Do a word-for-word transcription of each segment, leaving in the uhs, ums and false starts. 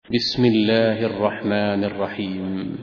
بسم الله الرحمن الرحيم.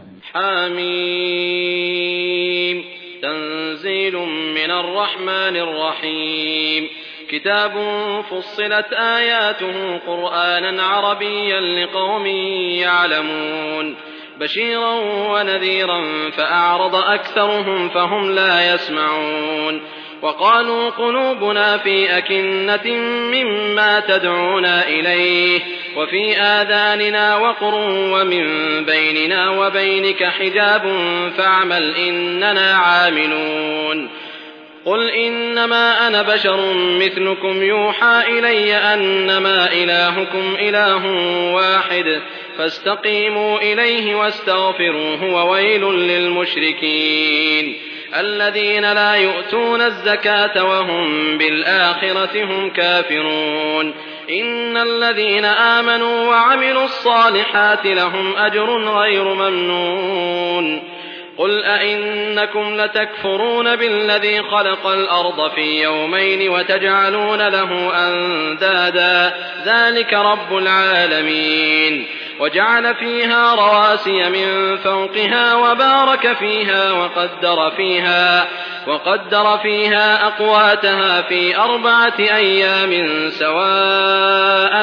حميم. تنزيل من الرحمن الرحيم. كتاب فصلت آياته قرآنا عربيا لقوم يعلمون بشيرا ونذيرا فأعرض أكثرهم فهم لا يسمعون وقالوا قلوبنا في أكنة مما تدعونا إليه وفي آذاننا وقر ومن بيننا وبينك حجاب فاعمل إننا عاملون قل إنما أنا بشر مثلكم يوحى إلي أنما إلهكم إله واحد فاستقيموا إليه واستغفروه وويل للمشركين الذين لا يؤتون الزكاة وهم بالآخرة هم كافرون إن الذين آمنوا وعملوا الصالحات لهم أجر غير ممنون قل أئنكم لتكفرون بالذي خلق الأرض في يومين وتجعلون له أندادا ذلك رب العالمين وجعل فيها رواسي من فوقها وبارك فيها وقدر فيها وقدر فيها أقواتها في أربعة أيام سواء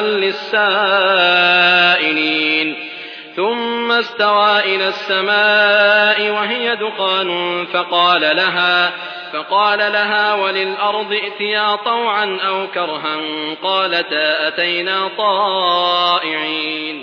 للسائلين ثم استوى إلى السماء وهي دخان فقال لها فقال لها وللأرض ائتيا طوعا أو كرها قالتا أتينا طائعين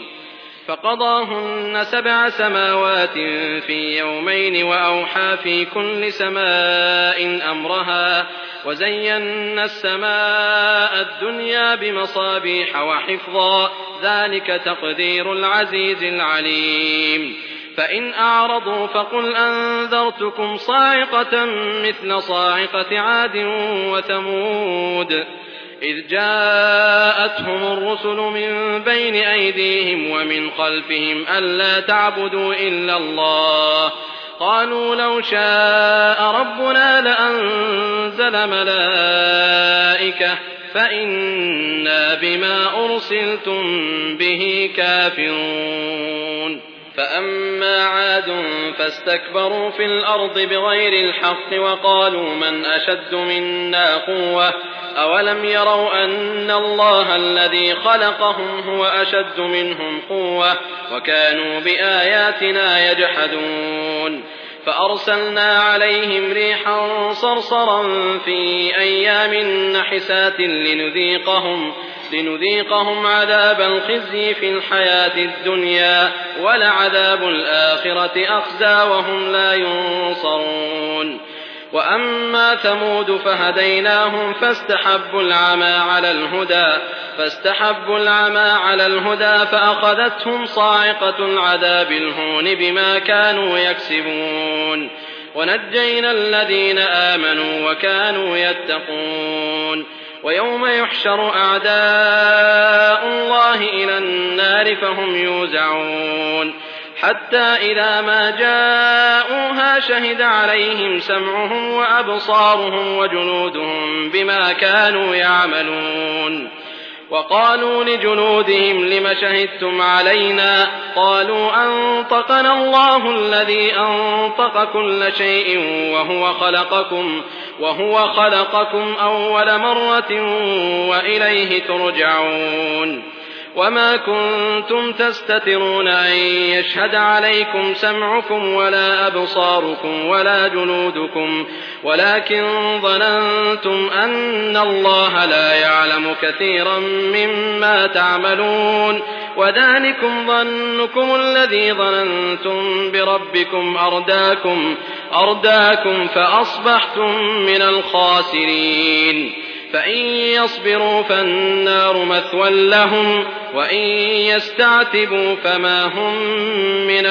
فقضاهن سبع سماوات في يومين وأوحى في كل سماء أمرها وزينا السماء الدنيا بمصابيح وحفظا ذلك تقدير العزيز العليم فإن أعرضوا فقل أنذرتكم صاعقة مثل صاعقة عاد وثمود إذ جاءتهم الرسل من بين أيديهم ومن خلفهم ألا تعبدوا إلا الله قالوا لو شاء ربنا لأنزل ملائكة فإنا بما أرسلتم به كافرون فأما عاد فاستكبروا في الأرض بغير الحق وقالوا من أشد منا قوة أولم يروا أن الله الذي خلقهم هو أشد منهم قوة وكانوا بآياتنا يجحدون فأرسلنا عليهم ريحا صرصرا في أيام نحسات لنذيقهم لنذيقهم عذاب الخزي في الحياة الدنيا ولعذاب الآخرة أخزى وهم لا ينصرون وأما ثمود فهديناهم فاستحبوا العمى على الهدى فاستحبوا العمى على الهدى فأخذتهم صاعقة العذاب الهون بما كانوا يكسبون ونجينا الذين آمنوا وكانوا يتقون ويوم يحشر أعداء الله إلى النار فهم يوزعون حتى إذا ما جاءوها شهد عليهم سمعهم وأبصارهم وجلودهم بما كانوا يعملون وقالوا لجلودهم لم شهدتم علينا قالوا أنطقنا الله الذي أنطق كل شيء وهو خلقكم وهو خلقكم أول مرة وإليه ترجعون وما كنتم تستترون أن يشهد عليكم سمعكم ولا أبصاركم ولا جلودكم ولكن ظننتم أن الله لا يعلم كثيرا مما تعملون وذلكم ظنكم الذي ظننتم بربكم أرداكم, أرداكم فأصبحتم من الخاسرين فإن يصبروا فالنار مثوى لهم وإن يستعتبوا فما هم من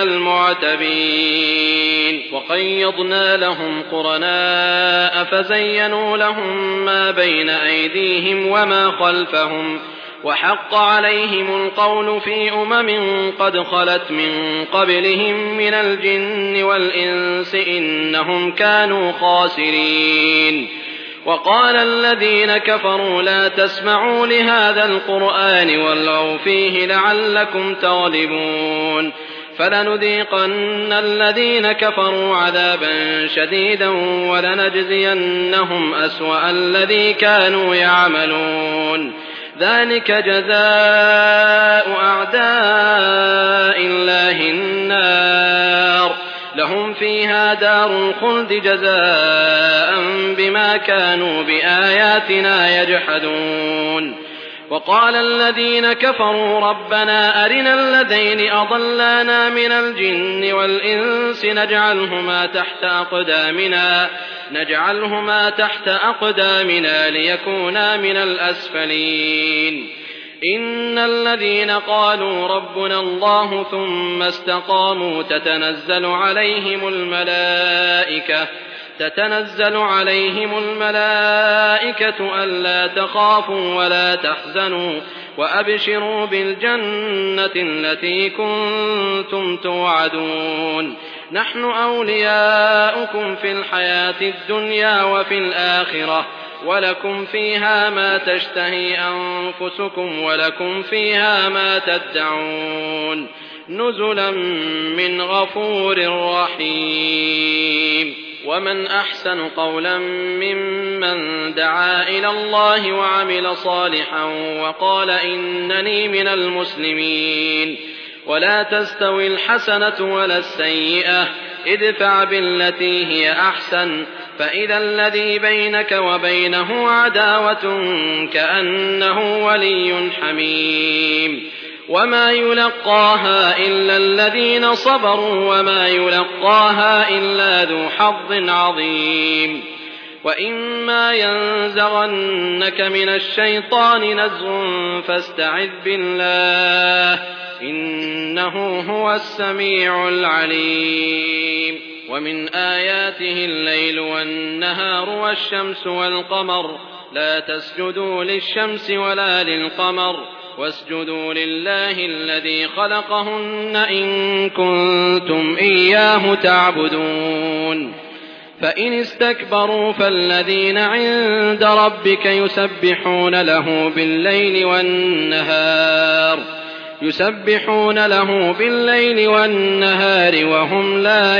المعتبين وقيضنا لهم قرناء فزينوا لهم ما بين أيديهم وما خلفهم وحق عليهم القول في أمم قد خلت من قبلهم من الجن والإنس إنهم كانوا خاسرين وقال الذين كفروا لا تسمعوا لهذا القرآن والغوا فيه لعلكم تغلبون فلنذيقن الذين كفروا عذابا شديدا ولنجزينهم أسوأ الذي كانوا يعملون ذلك جزاء أعداء الله النار لهم فيها دار الخلد جزاء بما كانوا بآياتنا يجحدون وقال الذين كفروا ربنا أرنا الذين أضلانا من الجن والإنس نجعلهما تحت أقدامنا نجعلهما تحت أقدامنا ليكونا من الأسفلين إن الذين قالوا ربنا الله ثم استقاموا تتنزل عليهم الملائكة تتنزل عليهم الملائكة ألا تخافوا ولا تحزنوا وأبشروا بالجنة التي كنتم توعدون نحن أولياؤكم في الحياة الدنيا وفي الآخرة ولكم فيها ما تشتهي أنفسكم ولكم فيها ما تدعون نزلا من غفور رحيم ومن أحسن قولا ممن دعا إلى الله وعمل صالحا وقال إنني من المسلمين ولا تستوي الحسنة ولا السيئة ادفع بالتي هي أحسن فإذا الذي بينك وبينه عداوة كأنه ولي حميم وما يلقاها إلا الذين صبروا وما يلقاها إلا ذو حظ عظيم وإما ينزغنك من الشيطان نزغ فاستعذ بالله إنه هو السميع العليم ومن آياته الليل والنهار والشمس والقمر لا تسجدوا للشمس ولا للقمر واسجدوا لله الذي خلقهن إن كنتم إياه تعبدون فإن استكبروا فالذين عند ربك يسبحون له بالليل والنهار يسبحون له بالليل والنهار وهم لا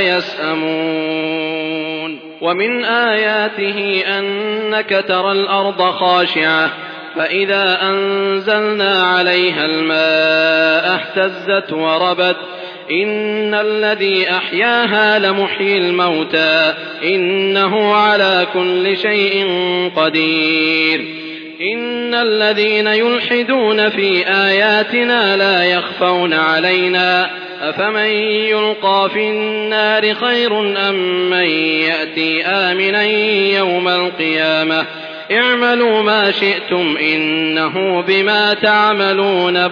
يسأمون ومن آياته أنك ترى الأرض خاشعة فإذا أنزلنا عليها الماء اهتزت وربت إن الذي أحياها لمحيي الموتى إنه على كل شيء قدير إن الذين يلحدون في آياتنا لا يخفون علينا أفمن يلقى في النار خير أم من يأتي آمنا يوم القيامة اعملوا ما شئتم إنه بما تعملون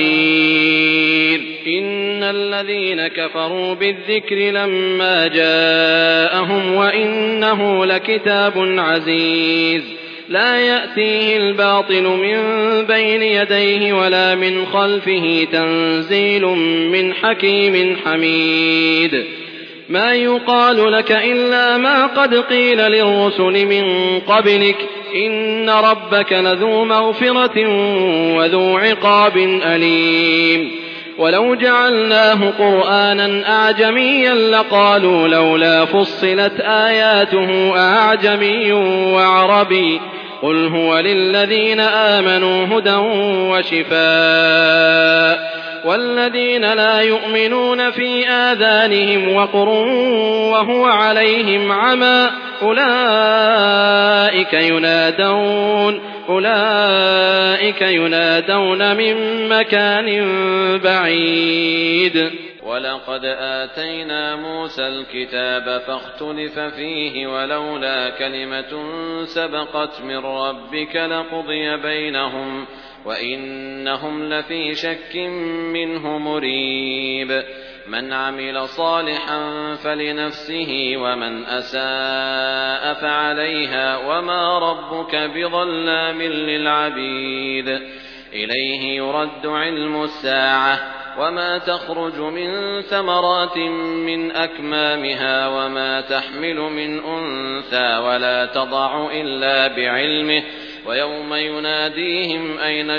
بصير إن الذين كفروا بالذكر لما جاءهم وإنه لكتاب عزيز لا يأتيه الباطل من بين يديه ولا من خلفه تنزيل من حكيم حميد ما يقال لك إلا ما قد قيل للرسل من قبلك إن ربك لذو مغفرة وذو عقاب أليم ولو جعلناه قرآنا أعجميا لقالوا لولا فصلت آياته أعجمي وعربي قل هو للذين آمنوا هدى وشفاء والذين لا يؤمنون في آذانهم وقر وهو عليهم عمى أولئك ينادون أولئك ينادون من مكان بعيد ولقد آتينا موسى الكتاب فاختلف فيه ولولا كلمة سبقت من ربك لقضي بينهم وإنهم لفي شك منه مريب من عمل صالحا فلنفسه ومن أساء فعليها وما ربك بظلام للعبيد إليه يرد علم الساعة وما تخرج من ثمرات من أكمامها وما تحمل من أنثى ولا تضع إلا بعلمه ويوم يناديهم أين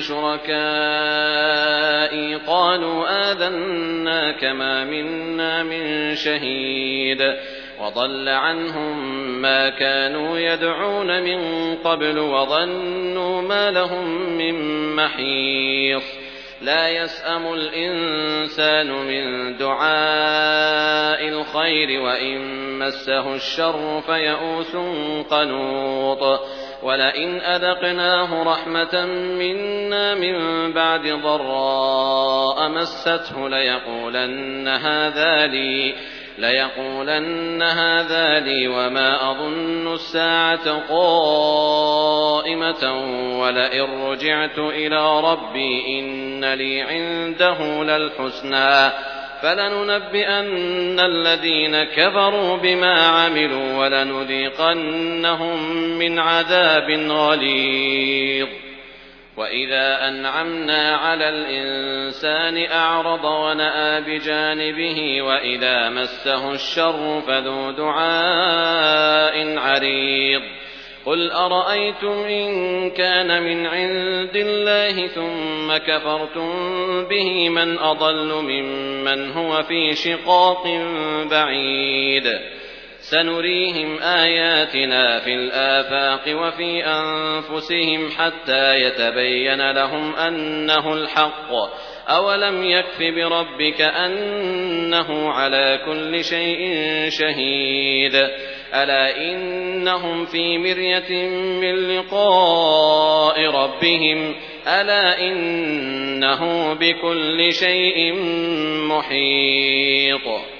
شركائي قالوا آذناك ما منا من شهيد وضل عنهم ما كانوا يدعون من قبل وظنوا ما لهم من محيص لا يسأم الإنسان من دعاء الخير وإن مسه الشر فيئوس قنوط ولئن أذقناه رحمة منا من بعد ضراء مسته ليقولن هذا لي ليقولن هذا لي وما أظن الساعة قائمة ولئن رجعت إلى ربي إن لي عنده للحسنى فلننبئن الذين كفروا بما عملوا ولنذيقنهم من عذاب غليظ وإذا أنعمنا على الإنسان أعرض ونأى بجانبه وإذا مسه الشر فذو دعاء عريض قل أرأيتم إن كان من عند الله ثم كفرتم به من أضل ممن هو في شقاق بعيد سنريهم آياتنا في الآفاق وفي أنفسهم حتى يتبين لهم أنه الحق أولم يكف بربك أنه على كل شيء شهيد ألا إنهم في مرية من لقاء ربهم ألا إنه بكل شيء محيط